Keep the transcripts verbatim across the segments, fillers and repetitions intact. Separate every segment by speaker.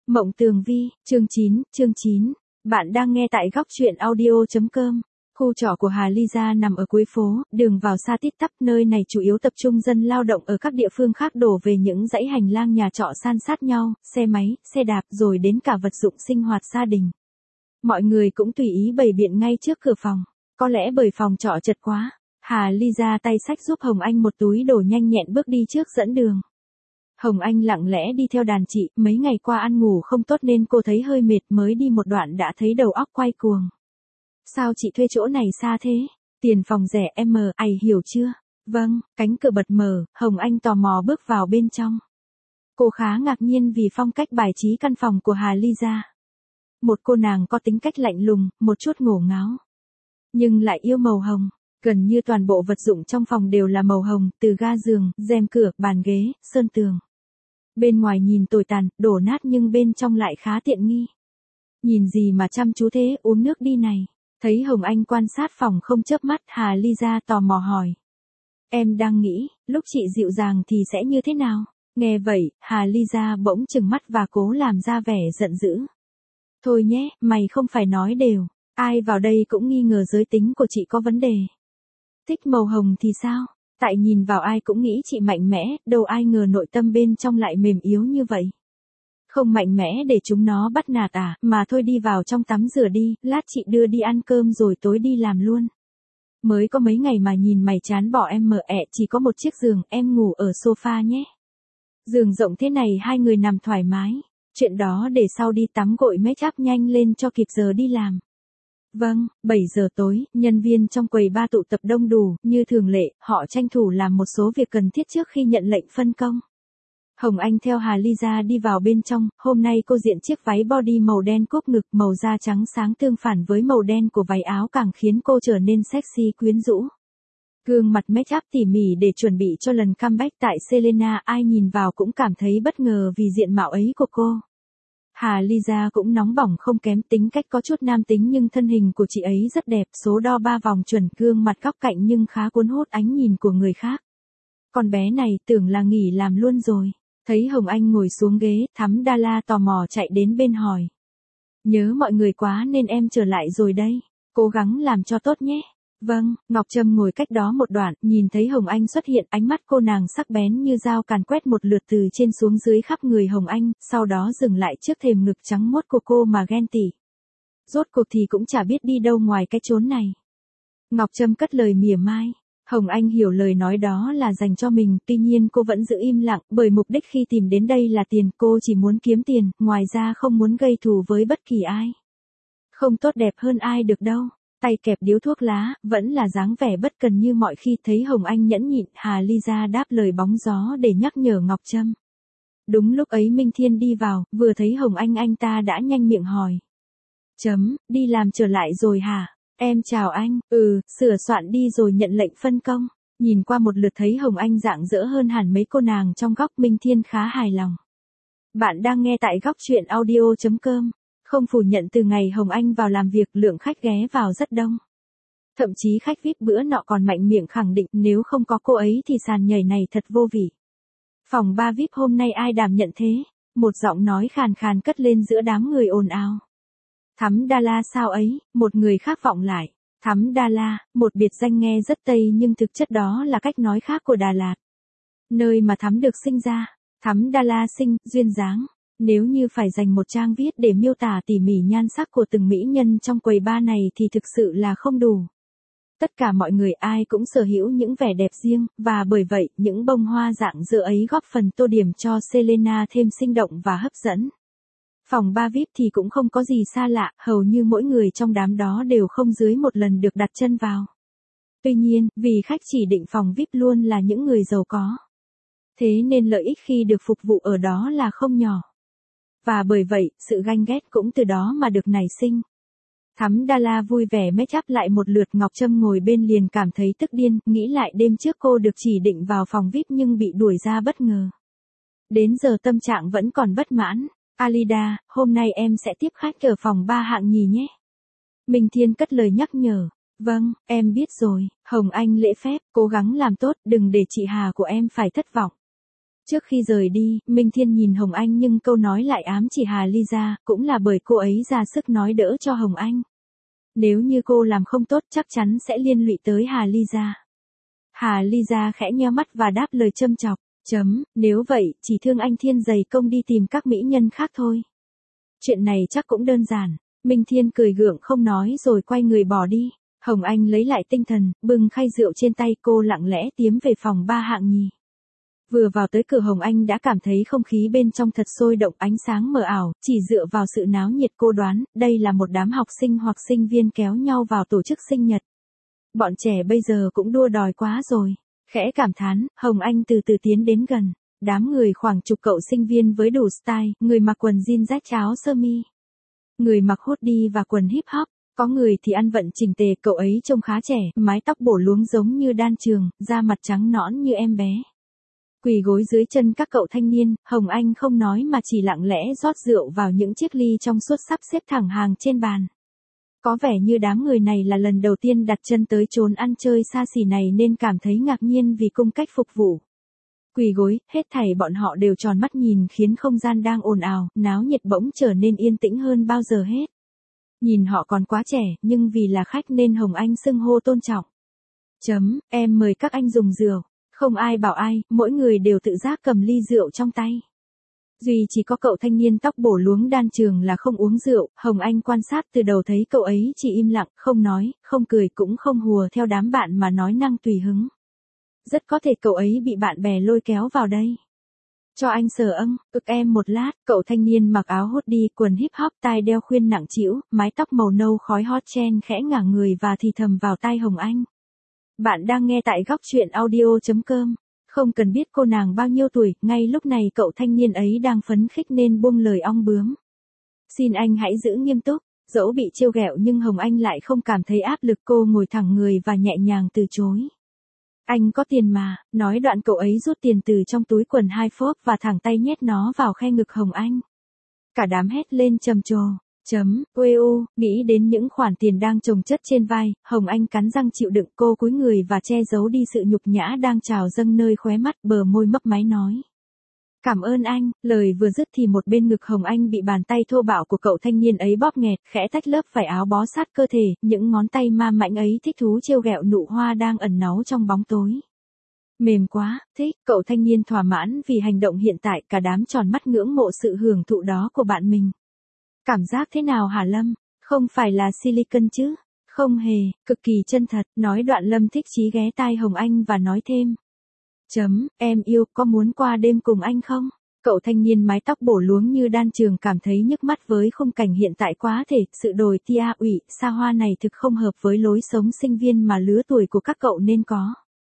Speaker 1: Mộng Tường Vi, chương chín, chương chín. Bạn đang nghe tại góc truyện audio chấm com. Khu trọ của Hà Ly Gia nằm ở cuối phố, đường vào xa tít tắp, nơi này chủ yếu tập trung dân lao động ở các địa phương khác đổ về những dãy hành lang nhà trọ san sát nhau, xe máy, xe đạp rồi đến cả vật dụng sinh hoạt gia đình. Mọi người cũng tùy ý bày biện ngay trước cửa phòng, có lẽ bởi phòng trọ chật quá. Hà Ly Gia tay xách giúp Hồng Anh một túi đồ nhanh nhẹn bước đi trước dẫn đường. Hồng Anh lặng lẽ đi theo đàn chị, mấy ngày qua ăn ngủ không tốt nên cô thấy hơi mệt, mới đi một đoạn đã thấy đầu óc quay cuồng. Sao chị thuê chỗ này xa thế? Tiền phòng rẻ em mờ, ai hiểu chưa? Vâng, cánh cửa bật mở, Hồng Anh tò mò bước vào bên trong. Cô khá ngạc nhiên vì phong cách bài trí căn phòng của Hà Ly Gia. Một cô nàng có tính cách lạnh lùng, một chút ngổ ngáo, nhưng lại yêu màu hồng. Gần như toàn bộ vật dụng trong phòng đều là màu hồng, từ ga giường, rèm cửa, bàn ghế, sơn tường. Bên ngoài nhìn tồi tàn, đổ nát nhưng bên trong lại khá tiện nghi. Nhìn gì mà chăm chú thế, uống nước đi này. Thấy Hồng Anh quan sát phòng không chớp mắt, Hà Ly Gia tò mò hỏi. Em đang nghĩ, lúc chị dịu dàng thì sẽ như thế nào? Nghe vậy, Hà Ly Gia bỗng trừng mắt và cố làm ra vẻ giận dữ. Thôi nhé, mày không phải nói đều. Ai vào đây cũng nghi ngờ giới tính của chị có vấn đề. Thích màu hồng thì sao? Tại nhìn vào ai cũng nghĩ chị mạnh mẽ, đâu ai ngờ nội tâm bên trong lại mềm yếu như vậy. Không mạnh mẽ để chúng nó bắt nạt à, mà thôi đi vào trong tắm rửa đi, lát chị đưa đi ăn cơm rồi tối đi làm luôn. Mới có mấy ngày mà nhìn mày chán bỏ em mờ ẹ, chỉ có một chiếc giường, em ngủ ở sofa nhé. Giường rộng thế này hai người nằm thoải mái, chuyện đó để sau đi tắm gội make up nhanh lên cho kịp giờ đi làm. Vâng, bảy giờ tối, nhân viên trong quầy bar tụ tập đông đủ, như thường lệ, họ tranh thủ làm một số việc cần thiết trước khi nhận lệnh phân công. Hồng Anh theo Hà Ly Gia đi vào bên trong, hôm nay cô diện chiếc váy body màu đen cúp ngực, màu da trắng sáng tương phản với màu đen của váy áo càng khiến cô trở nên sexy quyến rũ. Gương mặt make up tỉ mỉ để chuẩn bị cho lần comeback tại Selena, ai nhìn vào cũng cảm thấy bất ngờ vì diện mạo ấy của cô. Hà Ly Gia cũng nóng bỏng không kém, tính cách có chút nam tính nhưng thân hình của chị ấy rất đẹp, số đo ba vòng chuẩn, gương mặt góc cạnh nhưng khá cuốn hút ánh nhìn của người khác. Con bé này tưởng là nghỉ làm luôn rồi. Thấy Hồng Anh ngồi xuống ghế, Thắm Đa La tò mò chạy đến bên hỏi. Nhớ mọi người quá nên em trở lại rồi đây. Cố gắng làm cho tốt nhé. Vâng, Ngọc Trâm ngồi cách đó một đoạn, nhìn thấy Hồng Anh xuất hiện, ánh mắt cô nàng sắc bén như dao càn quét một lượt từ trên xuống dưới khắp người Hồng Anh, sau đó dừng lại trước thềm ngực trắng muốt của cô mà ghen tị. Rốt cuộc thì cũng chả biết đi đâu ngoài cái chốn này. Ngọc Trâm cất lời mỉa mai. Hồng Anh hiểu lời nói đó là dành cho mình, tuy nhiên cô vẫn giữ im lặng, bởi mục đích khi tìm đến đây là tiền, cô chỉ muốn kiếm tiền, ngoài ra không muốn gây thù với bất kỳ ai. Không tốt đẹp hơn ai được đâu. Tay kẹp điếu thuốc lá, vẫn là dáng vẻ bất cần như mọi khi. Thấy Hồng Anh nhẫn nhịn, Hà Ly Gia đáp lời bóng gió để nhắc nhở Ngọc Trâm. Đúng lúc ấy Minh Thiên đi vào, vừa thấy Hồng Anh anh ta đã nhanh miệng hỏi. Chấm, đi làm trở lại rồi hả? Em chào anh, ừ, sửa soạn đi rồi nhận lệnh phân công. Nhìn qua một lượt thấy Hồng Anh rạng rỡ hơn hẳn mấy cô nàng trong góc, Minh Thiên khá hài lòng. Bạn đang nghe tại góc truyện audio chấm com. Không phủ nhận từ ngày Hồng Anh vào làm việc, lượng khách ghé vào rất đông. Thậm chí khách vi ai pi bữa nọ còn mạnh miệng khẳng định nếu không có cô ấy thì sàn nhảy này thật vô vị. Phòng ba vi ai pi hôm nay ai đảm nhận thế? Một giọng nói khàn khàn cất lên giữa đám người ồn ào. Thắm Đa La sao ấy? Một người khác vọng lại. Thắm Đa La, một biệt danh nghe rất Tây nhưng thực chất đó là cách nói khác của Đà Lạt. Nơi mà Thắm được sinh ra. Thắm Đa La sinh, duyên dáng. Nếu như phải dành một trang viết để miêu tả tỉ mỉ nhan sắc của từng mỹ nhân trong quầy bar này thì thực sự là không đủ. Tất cả mọi người ai cũng sở hữu những vẻ đẹp riêng, và bởi vậy, những bông hoa rạng rỡ ấy góp phần tô điểm cho Selena thêm sinh động và hấp dẫn. Phòng ba vi ai pi thì cũng không có gì xa lạ, hầu như mỗi người trong đám đó đều không dưới một lần được đặt chân vào. Tuy nhiên, vì khách chỉ định phòng vi ai pi luôn là những người giàu có. Thế nên lợi ích khi được phục vụ ở đó là không nhỏ. Và bởi vậy, sự ganh ghét cũng từ đó mà được nảy sinh. Thắm Đa La vui vẻ make up lại một lượt, Ngọc Trâm ngồi bên liền cảm thấy tức điên, nghĩ lại đêm trước cô được chỉ định vào phòng vi ai pi nhưng bị đuổi ra bất ngờ. Đến giờ tâm trạng vẫn còn bất mãn. Alida, hôm nay em sẽ tiếp khách ở phòng ba hạng nhì nhé. Minh Thiên cất lời nhắc nhở. Vâng, em biết rồi. Hồng Anh lễ phép, cố gắng làm tốt, đừng để chị Hà của em phải thất vọng. Trước khi rời đi, Minh Thiên nhìn Hồng Anh nhưng câu nói lại ám chỉ Hà Ly ra, cũng là bởi cô ấy ra sức nói đỡ cho Hồng Anh. Nếu như cô làm không tốt chắc chắn sẽ liên lụy tới Hà Ly ra. Hà Ly ra khẽ nheo mắt và đáp lời châm chọc, chấm, nếu vậy, chỉ thương anh Thiên dày công đi tìm các mỹ nhân khác thôi. Chuyện này chắc cũng đơn giản. Minh Thiên cười gượng không nói rồi quay người bỏ đi. Hồng Anh lấy lại tinh thần, bưng khay rượu trên tay cô lặng lẽ tiến về phòng ba hạng nhì. Vừa vào tới cửa Hồng Anh đã cảm thấy không khí bên trong thật sôi động, ánh sáng mờ ảo, chỉ dựa vào sự náo nhiệt cô đoán, đây là một đám học sinh hoặc sinh viên kéo nhau vào tổ chức sinh nhật. Bọn trẻ bây giờ cũng đua đòi quá rồi. Khẽ cảm thán, Hồng Anh từ từ tiến đến gần. Đám người khoảng chục cậu sinh viên với đủ style, người mặc quần jean rách áo sơ mi, người mặc hoodie và quần hip hop, có người thì ăn vận chỉnh tề, cậu ấy trông khá trẻ, mái tóc bổ luống giống như đan trường, da mặt trắng nõn như em bé. Quỳ gối dưới chân các cậu thanh niên, Hồng Anh không nói mà chỉ lặng lẽ rót rượu vào những chiếc ly trong suốt sắp xếp thẳng hàng trên bàn. Có vẻ như đám người này là lần đầu tiên đặt chân tới chốn ăn chơi xa xỉ này nên cảm thấy ngạc nhiên vì cung cách phục vụ. Quỳ gối, hết thảy bọn họ đều tròn mắt nhìn khiến không gian đang ồn ào, náo nhiệt bỗng trở nên yên tĩnh hơn bao giờ hết. Nhìn họ còn quá trẻ, nhưng vì là khách nên Hồng Anh xưng hô tôn trọng. Chấm, em mời các anh dùng rượu. Không ai bảo ai, mỗi người đều tự giác cầm ly rượu trong tay. Duy chỉ có cậu thanh niên tóc bổ luống đan trường là không uống rượu, Hồng Anh quan sát từ đầu thấy cậu ấy chỉ im lặng, không nói, không cười cũng không hùa theo đám bạn mà nói năng tùy hứng. Rất có thể cậu ấy bị bạn bè lôi kéo vào đây. Cho anh sờ âng, ực em một lát, cậu thanh niên mặc áo hoodie, quần hip hop, tai đeo khuyên nặng trĩu, mái tóc màu nâu khói hot chen khẽ ngả người và thì thầm vào tai Hồng Anh. Bạn đang nghe tại góc truyện audio chấm com. Không cần biết cô nàng bao nhiêu tuổi, ngay lúc này cậu thanh niên ấy đang phấn khích nên buông lời ong bướm. Xin anh hãy giữ nghiêm túc, dẫu bị trêu ghẹo nhưng Hồng Anh lại không cảm thấy áp lực, cô ngồi thẳng người và nhẹ nhàng từ chối. Anh có tiền mà, nói đoạn cậu ấy rút tiền từ trong túi quần hai phốp và thẳng tay nhét nó vào khe ngực Hồng Anh. Cả đám hét lên trầm trồ. Chấm, uê u, nghĩ đến những khoản tiền đang chồng chất trên vai, Hồng Anh cắn răng chịu đựng, cô cúi người và che giấu đi sự nhục nhã đang trào dâng nơi khóe mắt, bờ môi mấp máy nói. Cảm ơn anh, lời vừa dứt thì một bên ngực Hồng Anh bị bàn tay thô bạo của cậu thanh niên ấy bóp nghẹt, khẽ tách lớp vải áo bó sát cơ thể, những ngón tay ma mãnh ấy thích thú trêu ghẹo nụ hoa đang ẩn náu trong bóng tối. Mềm quá, thích, cậu thanh niên thỏa mãn vì hành động hiện tại, cả đám tròn mắt ngưỡng mộ sự hưởng thụ đó của bạn mình. Cảm giác thế nào hả Lâm? Không phải là silicon chứ? Không hề, cực kỳ chân thật, nói đoạn Lâm thích chí ghé tai Hồng Anh và nói thêm. Chấm, em yêu, có muốn qua đêm cùng anh không? Cậu thanh niên mái tóc bổ luống như đan trường cảm thấy nhức mắt với khung cảnh hiện tại quá thể, sự đồi tia ủy, xa hoa này thực không hợp với lối sống sinh viên mà lứa tuổi của các cậu nên có.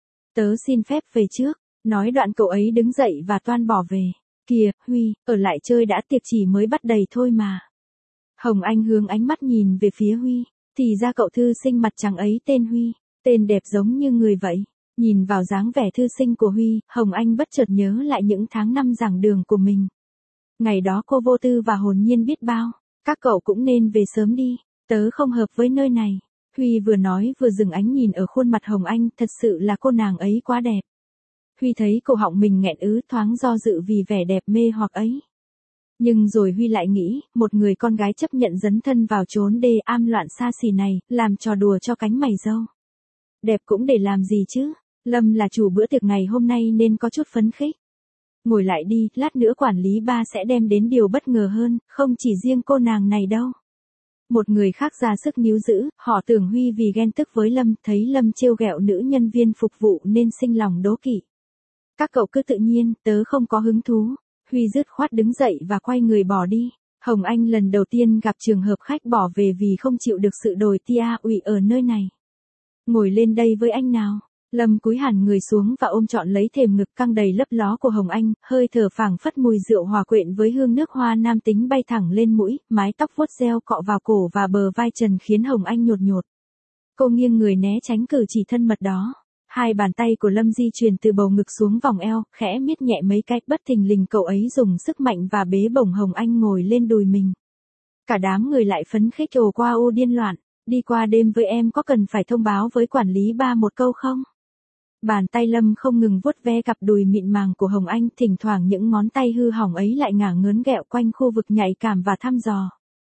Speaker 1: Tớ xin phép về trước, nói đoạn cậu ấy đứng dậy và toan bỏ về. Kìa, Huy, ở lại chơi đã, tiệc chỉ mới bắt đầy thôi mà. Hồng Anh hướng ánh mắt nhìn về phía Huy, thì ra cậu thư sinh mặt trắng ấy tên Huy, tên đẹp giống như người vậy. Nhìn vào dáng vẻ thư sinh của Huy, Hồng Anh bất chợt nhớ lại những tháng năm giảng đường của mình. Ngày đó cô vô tư và hồn nhiên biết bao, các cậu cũng nên về sớm đi, tớ không hợp với nơi này. Huy vừa nói vừa dừng ánh nhìn ở khuôn mặt Hồng Anh, thật sự là cô nàng ấy quá đẹp. Huy thấy cổ họng mình nghẹn ứ, thoáng do dự vì vẻ đẹp mê hoặc ấy. Nhưng rồi Huy lại nghĩ, một người con gái chấp nhận dấn thân vào chốn đê am loạn xa xỉ này, làm trò đùa cho cánh mày râu. Đẹp cũng để làm gì chứ? Lâm là chủ bữa tiệc ngày hôm nay nên có chút phấn khích. Ngồi lại đi, lát nữa quản lý ba sẽ đem đến điều bất ngờ hơn, không chỉ riêng cô nàng này đâu. Một người khác ra sức níu giữ, họ tưởng Huy vì ghen tức với Lâm, thấy Lâm trêu ghẹo nữ nhân viên phục vụ nên sinh lòng đố kỵ. Các cậu cứ tự nhiên, tớ không có hứng thú. Huy dứt khoát đứng dậy và quay người bỏ đi. Hồng Anh lần đầu tiên gặp trường hợp khách bỏ về vì không chịu được sự đồi tia ủy ở nơi này. Ngồi lên đây với anh nào. Lâm cúi hẳn người xuống và ôm trọn lấy thềm ngực căng đầy lấp ló của Hồng Anh, hơi thở phảng phất mùi rượu hòa quyện với hương nước hoa nam tính bay thẳng lên mũi, mái tóc vuốt reo cọ vào cổ và bờ vai trần khiến Hồng Anh nhột nhột. Cô nghiêng người né tránh cử chỉ thân mật đó. Hai bàn tay của Lâm di chuyển từ bầu ngực xuống vòng eo, khẽ miết nhẹ mấy cái, bất thình lình cậu ấy dùng sức mạnh và bế bổng Hồng Anh ngồi lên đùi mình. Cả đám người lại phấn khích ồ qua ô điên loạn, đi qua đêm với em có cần phải thông báo với quản lý ba một câu không? Bàn tay Lâm không ngừng vuốt ve cặp đùi mịn màng của Hồng Anh, thỉnh thoảng những ngón tay hư hỏng ấy lại ngả ngớn ghẹo quanh khu vực nhạy cảm và thăm dò.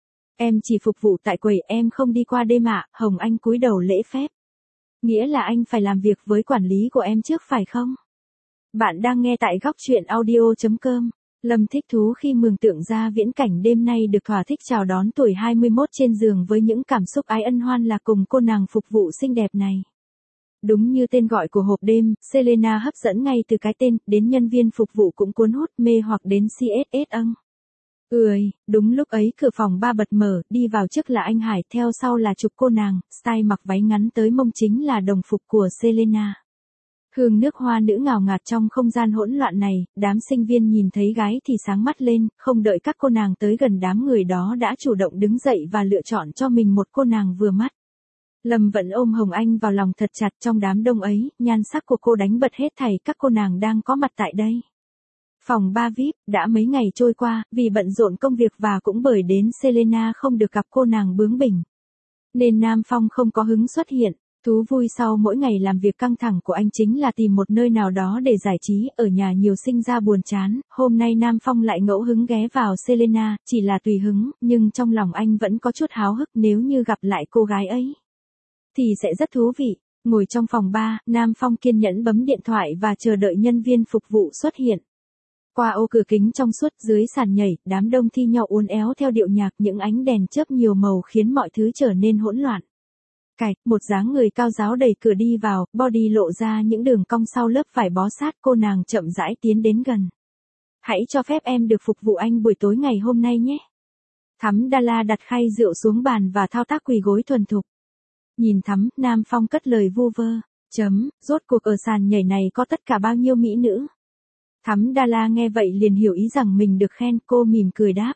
Speaker 1: Em chỉ phục vụ tại quầy, em không đi qua đêm ạ. Hồng Anh cúi đầu lễ phép. Nghĩa là anh phải làm việc với quản lý của em trước phải không? Bạn đang nghe tại góc chuyện audio chấm com. Lâm thích thú khi mường tượng ra viễn cảnh đêm nay được thỏa thích chào đón tuổi hai mươi mốt trên giường với những cảm xúc ái ân hoan lạc cùng cô nàng phục vụ xinh đẹp này. Đúng như tên gọi của hộp đêm, Selena hấp dẫn ngay từ cái tên, đến nhân viên phục vụ cũng cuốn hút mê hoặc đến xê ét ét âng. Ươi, đúng lúc ấy cửa phòng ba bật mở, đi vào trước là anh Hải, theo sau là chục cô nàng, style mặc váy ngắn tới mông chính là đồng phục của Selena. Hương nước hoa nữ ngào ngạt trong không gian hỗn loạn này, đám sinh viên nhìn thấy gái thì sáng mắt lên, không đợi các cô nàng tới gần đám người đó đã chủ động đứng dậy và lựa chọn cho mình một cô nàng vừa mắt. Lâm vẫn ôm Hồng Anh vào lòng thật chặt trong đám đông ấy, nhan sắc của cô đánh bật hết thảy các cô nàng đang có mặt tại đây. Phòng ba vi ai pi, đã mấy ngày trôi qua, vì bận rộn công việc và cũng bởi đến Selena không được gặp cô nàng bướng bỉnh, nên Nam Phong không có hứng xuất hiện. Thú vui sau mỗi ngày làm việc căng thẳng của anh chính là tìm một nơi nào đó để giải trí, ở nhà nhiều sinh ra buồn chán, hôm nay Nam Phong lại ngẫu hứng ghé vào Selena, chỉ là tùy hứng, nhưng trong lòng anh vẫn có chút háo hức nếu như gặp lại cô gái ấy thì sẽ rất thú vị. Ngồi trong phòng ba, Nam Phong kiên nhẫn bấm điện thoại và chờ đợi nhân viên phục vụ xuất hiện. Qua ô cửa kính trong suốt dưới sàn nhảy, đám đông thi nhau uốn éo theo điệu nhạc, những ánh đèn chớp nhiều màu khiến mọi thứ trở nên hỗn loạn. Cạch, một dáng người cao ráo đẩy cửa đi vào, body lộ ra những đường cong sau lớp vải bó sát, cô nàng chậm rãi tiến đến gần. Hãy cho phép em được phục vụ anh buổi tối ngày hôm nay nhé. Thắm Đa đặt khay rượu xuống bàn và thao tác quỳ gối thuần thục. Nhìn Thắm, Nam Phong cất lời vu vơ. Chấm, rốt cuộc ở sàn nhảy này có tất cả bao nhiêu mỹ nữ? Thắm Đa nghe vậy liền hiểu ý rằng mình được khen, cô mỉm cười đáp.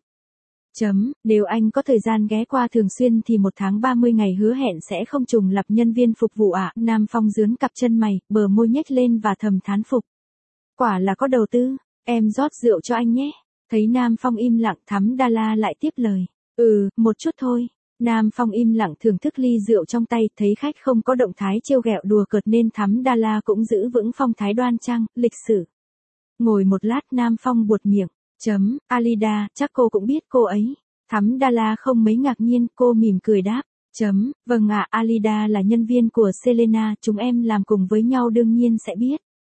Speaker 1: Chấm, nếu anh có thời gian ghé qua thường xuyên thì một tháng ba mươi ngày hứa hẹn sẽ không trùng lặp nhân viên phục vụ ạ. À. Nam Phong dướn cặp chân mày, bờ môi nhếch lên và thầm thán phục. Quả là có đầu tư, em rót rượu cho anh nhé. Thấy Nam Phong im lặng, Thắm Đa lại tiếp lời. Ừ, một chút thôi. Nam Phong im lặng thưởng thức ly rượu trong tay, thấy khách không có động thái trêu ghẹo đùa cợt nên Thắm Đa cũng giữ vững phong thái đoan trang, lịch sự. Ngồi một lát Nam Phong buột miệng. Chấm, Alida, chắc cô cũng biết cô ấy. Thắm Đa không mấy ngạc nhiên, cô mỉm cười đáp. Chấm, vâng ạ, Alida là nhân viên của Selena, chúng em làm cùng với nhau đương nhiên sẽ biết.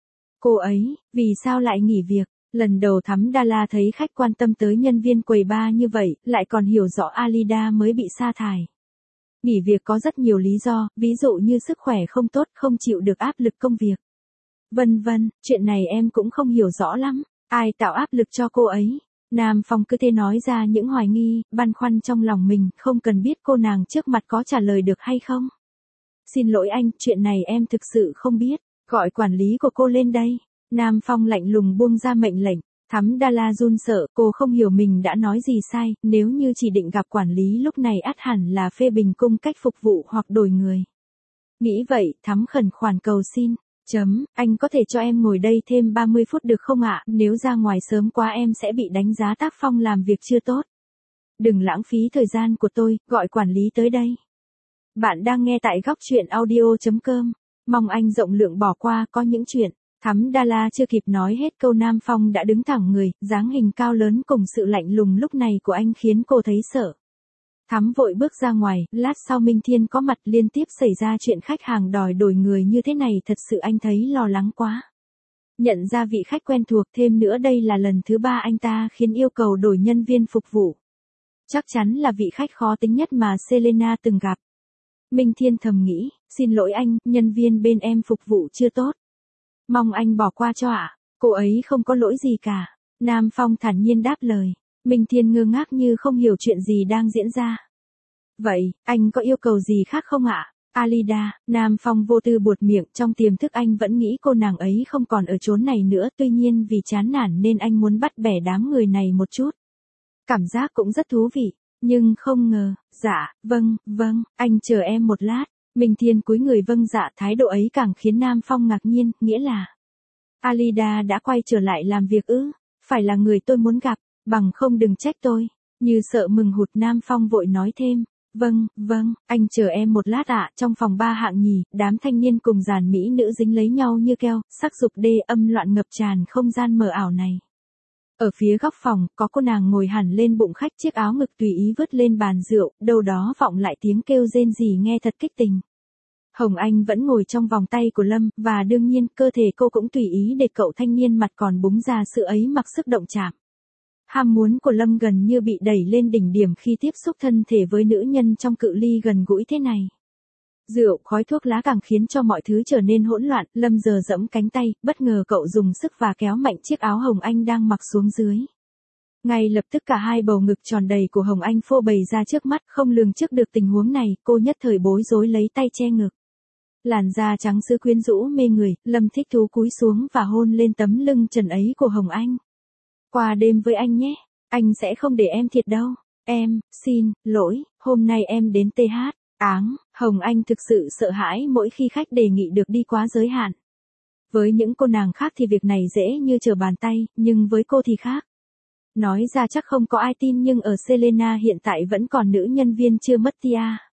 Speaker 1: Cô ấy, vì sao lại nghỉ việc? Lần đầu Thắm Đa thấy khách quan tâm tới nhân viên quầy bar như vậy, lại còn hiểu rõ Alida mới bị sa thải. Nghỉ việc có rất nhiều lý do, ví dụ như sức khỏe không tốt, không chịu được áp lực công việc. Vân vân, chuyện này em cũng không hiểu rõ lắm. Ai tạo áp lực cho cô ấy? Nam Phong cứ thế nói ra những hoài nghi, băn khoăn trong lòng mình, không cần biết cô nàng trước mặt có trả lời được hay không. Xin lỗi anh, chuyện này em thực sự không biết, gọi quản lý của cô lên đây. Nam Phong lạnh lùng buông ra mệnh lệnh. Thắm Đa run sợ, cô không hiểu mình đã nói gì sai, nếu như chỉ định gặp quản lý lúc này ắt hẳn là phê bình cung cách phục vụ hoặc đổi người. Nghĩ vậy, Thắm khẩn khoản cầu xin. Chấm, anh có thể cho em ngồi đây thêm ba mươi phút được không ạ? Nếu ra ngoài sớm quá em sẽ bị đánh giá tác phong làm việc chưa tốt. Đừng lãng phí thời gian của tôi, gọi quản lý tới đây. Bạn đang nghe tại góc chuyện audio chấm com. Mong anh rộng lượng bỏ qua, có những chuyện. Thắm Đa chưa kịp nói hết câu Nam Phong đã đứng thẳng người, dáng hình cao lớn cùng sự lạnh lùng lúc này của anh khiến cô thấy sợ. Thắm vội bước ra ngoài, lát sau Minh Thiên có mặt, liên tiếp xảy ra chuyện khách hàng đòi đổi người như thế này, thật sự anh thấy lo lắng quá. Nhận ra vị khách quen thuộc, thêm nữa đây là lần thứ ba anh ta khiến yêu cầu đổi nhân viên phục vụ. Chắc chắn là vị khách khó tính nhất mà Selena từng gặp. Minh Thiên thầm nghĩ, xin lỗi anh, nhân viên bên em phục vụ chưa tốt. Mong anh bỏ qua cho ạ. À. Cô ấy không có lỗi gì cả. Nam Phong thản nhiên đáp lời. Minh Thiên ngơ ngác như không hiểu chuyện gì đang diễn ra. Vậy, anh có yêu cầu gì khác không ạ? Alida, Nam Phong vô tư buột miệng, trong tiềm thức anh vẫn nghĩ cô nàng ấy không còn ở chốn này nữa, tuy nhiên vì chán nản nên anh muốn bắt bẻ đám người này một chút. Cảm giác cũng rất thú vị, nhưng không ngờ, dạ, vâng, vâng, anh chờ em một lát. Minh Thiên cúi người vâng dạ, thái độ ấy càng khiến Nam Phong ngạc nhiên, nghĩa là Alida đã quay trở lại làm việc ư, phải là người tôi muốn gặp, bằng không đừng trách tôi. Như sợ mừng hụt Nam Phong vội nói thêm, Vâng, vâng, anh chờ em một lát ạ. Trong phòng ba hạng nhì, đám thanh niên cùng dàn mỹ nữ dính lấy nhau như keo, sắc dục đê âm loạn ngập tràn không gian mờ ảo này. Ở phía góc phòng, có cô nàng ngồi hẳn lên bụng khách, chiếc áo ngực tùy ý vứt lên bàn rượu, đâu đó vọng lại tiếng kêu rên rỉ nghe thật kích tình. Hồng Anh vẫn ngồi trong vòng tay của Lâm, và đương nhiên, cơ thể cô cũng tùy ý để cậu thanh niên mặt còn búng ra sự ấy mặc sức động chạm. Ham muốn của Lâm gần như bị đẩy lên đỉnh điểm khi tiếp xúc thân thể với nữ nhân trong cự ly gần gũi thế này. Rượu, khói thuốc lá càng khiến cho mọi thứ trở nên hỗn loạn. Lâm giờ giẫm cánh tay, bất ngờ cậu dùng sức và kéo mạnh chiếc áo Hồng Anh đang mặc xuống dưới. Ngay lập tức cả hai bầu ngực tròn đầy của Hồng Anh phô bày ra trước mắt, không lường trước được tình huống này, cô nhất thời bối rối lấy tay che ngực. Làn da trắng sữa quyến rũ mê người, Lâm thích thú cúi xuống và hôn lên tấm lưng trần ấy của Hồng Anh. Qua đêm với anh nhé, anh sẽ không để em thiệt đâu. Em, xin, lỗi, hôm nay em đến tê hát. Áng, Hồng Anh thực sự sợ hãi mỗi khi khách đề nghị được đi quá giới hạn. Với những cô nàng khác thì việc này dễ như trở bàn tay, nhưng với cô thì khác. Nói ra chắc không có ai tin nhưng ở Selena hiện tại vẫn còn nữ nhân viên chưa mất tia.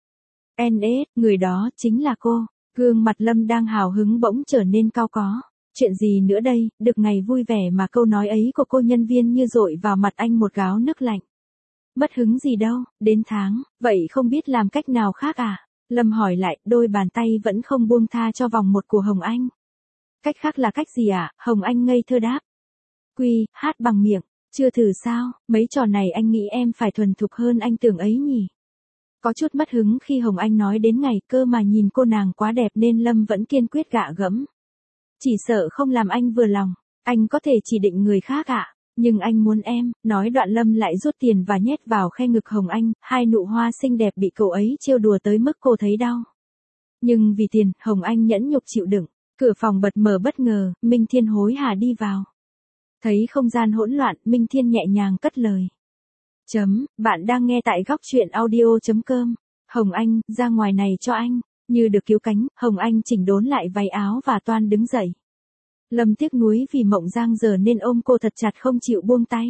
Speaker 1: en ét, người đó chính là cô. Gương mặt Lâm đang hào hứng bỗng trở nên cau có. Chuyện gì nữa đây, được ngày vui vẻ mà câu nói ấy của cô nhân viên như dội vào mặt anh một gáo nước lạnh. Mất hứng gì đâu, đến tháng, vậy không biết làm cách nào khác à? Lâm hỏi lại, đôi bàn tay vẫn không buông tha cho vòng một của Hồng Anh. Cách khác là cách gì à? Hồng Anh ngây thơ đáp. Quy, hát bằng miệng, chưa thử sao, mấy trò này anh nghĩ em phải thuần thục hơn anh tưởng ấy nhỉ. Có chút mất hứng khi Hồng Anh nói đến ngày, cơ mà nhìn cô nàng quá đẹp nên Lâm vẫn kiên quyết gạ gẫm. Chỉ sợ không làm anh vừa lòng, anh có thể chỉ định người khác ạ. À? Nhưng anh muốn em, nói đoạn Lâm lại rút tiền và nhét vào khe ngực Hồng Anh, hai nụ hoa xinh đẹp bị cậu ấy trêu đùa tới mức cô thấy đau. Nhưng vì tiền, Hồng Anh nhẫn nhục chịu đựng, cửa phòng bật mở bất ngờ, Minh Thiên hối hả đi vào. Thấy không gian hỗn loạn, Minh Thiên nhẹ nhàng cất lời. Chấm, bạn đang nghe tại góc truyện audio chấm com. Hồng Anh, ra ngoài này cho anh. Như được cứu cánh, Hồng Anh chỉnh đốn lại váy áo và toan đứng dậy. Lâm tiếc nuối vì Mộng Giang giờ nên ôm cô thật chặt không chịu buông tay.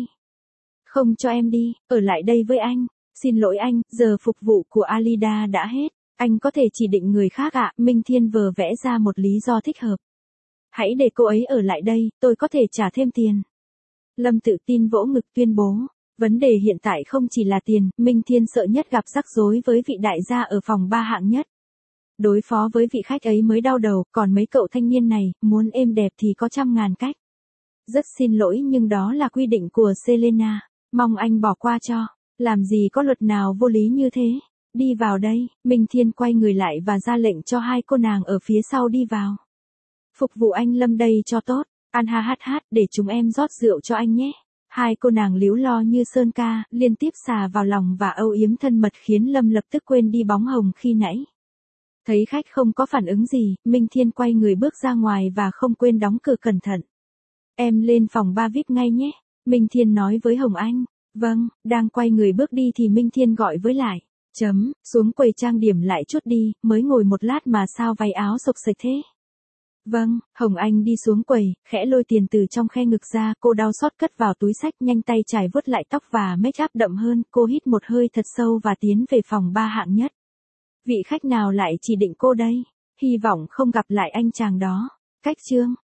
Speaker 1: Không cho em đi, ở lại đây với anh. Xin lỗi anh, giờ phục vụ của Alida đã hết. Anh có thể chỉ định người khác ạ. À? Minh Thiên vờ vẽ ra một lý do thích hợp. Hãy để cô ấy ở lại đây, tôi có thể trả thêm tiền. Lâm tự tin vỗ ngực tuyên bố. Vấn đề hiện tại không chỉ là tiền, Minh Thiên sợ nhất gặp rắc rối với vị đại gia ở phòng ba hạng nhất. Đối phó với vị khách ấy mới đau đầu, còn mấy cậu thanh niên này, muốn êm đẹp thì có trăm ngàn cách. Rất xin lỗi nhưng đó là quy định của Selena, mong anh bỏ qua cho, làm gì có luật nào vô lý như thế. Đi vào đây, Minh Thiên quay người lại và ra lệnh cho hai cô nàng ở phía sau đi vào. Phục vụ anh Lâm đây cho tốt, ăn ha hát hát để chúng em rót rượu cho anh nhé. Hai cô nàng líu lo như sơn ca, liên tiếp xà vào lòng và âu yếm thân mật khiến Lâm lập tức quên đi bóng hồng khi nãy. Thấy khách không có phản ứng gì, Minh Thiên quay người bước ra ngoài và không quên đóng cửa cẩn thận. Em lên phòng ba vi ai pi ngay nhé, Minh Thiên nói với Hồng Anh. Vâng, đang quay người bước đi thì Minh Thiên gọi với lại. Chấm, xuống quầy trang điểm lại chút đi, mới ngồi một lát mà sao váy áo sộc sạch thế. Vâng, Hồng Anh đi xuống quầy, khẽ lôi tiền từ trong khe ngực ra, cô đau xót cất vào túi xách, nhanh tay chải vuốt lại tóc và make up đậm hơn, cô hít một hơi thật sâu và tiến về phòng ba hạng nhất. Vị khách nào lại chỉ định cô đây? Hy vọng không gặp lại anh chàng đó. Cách chương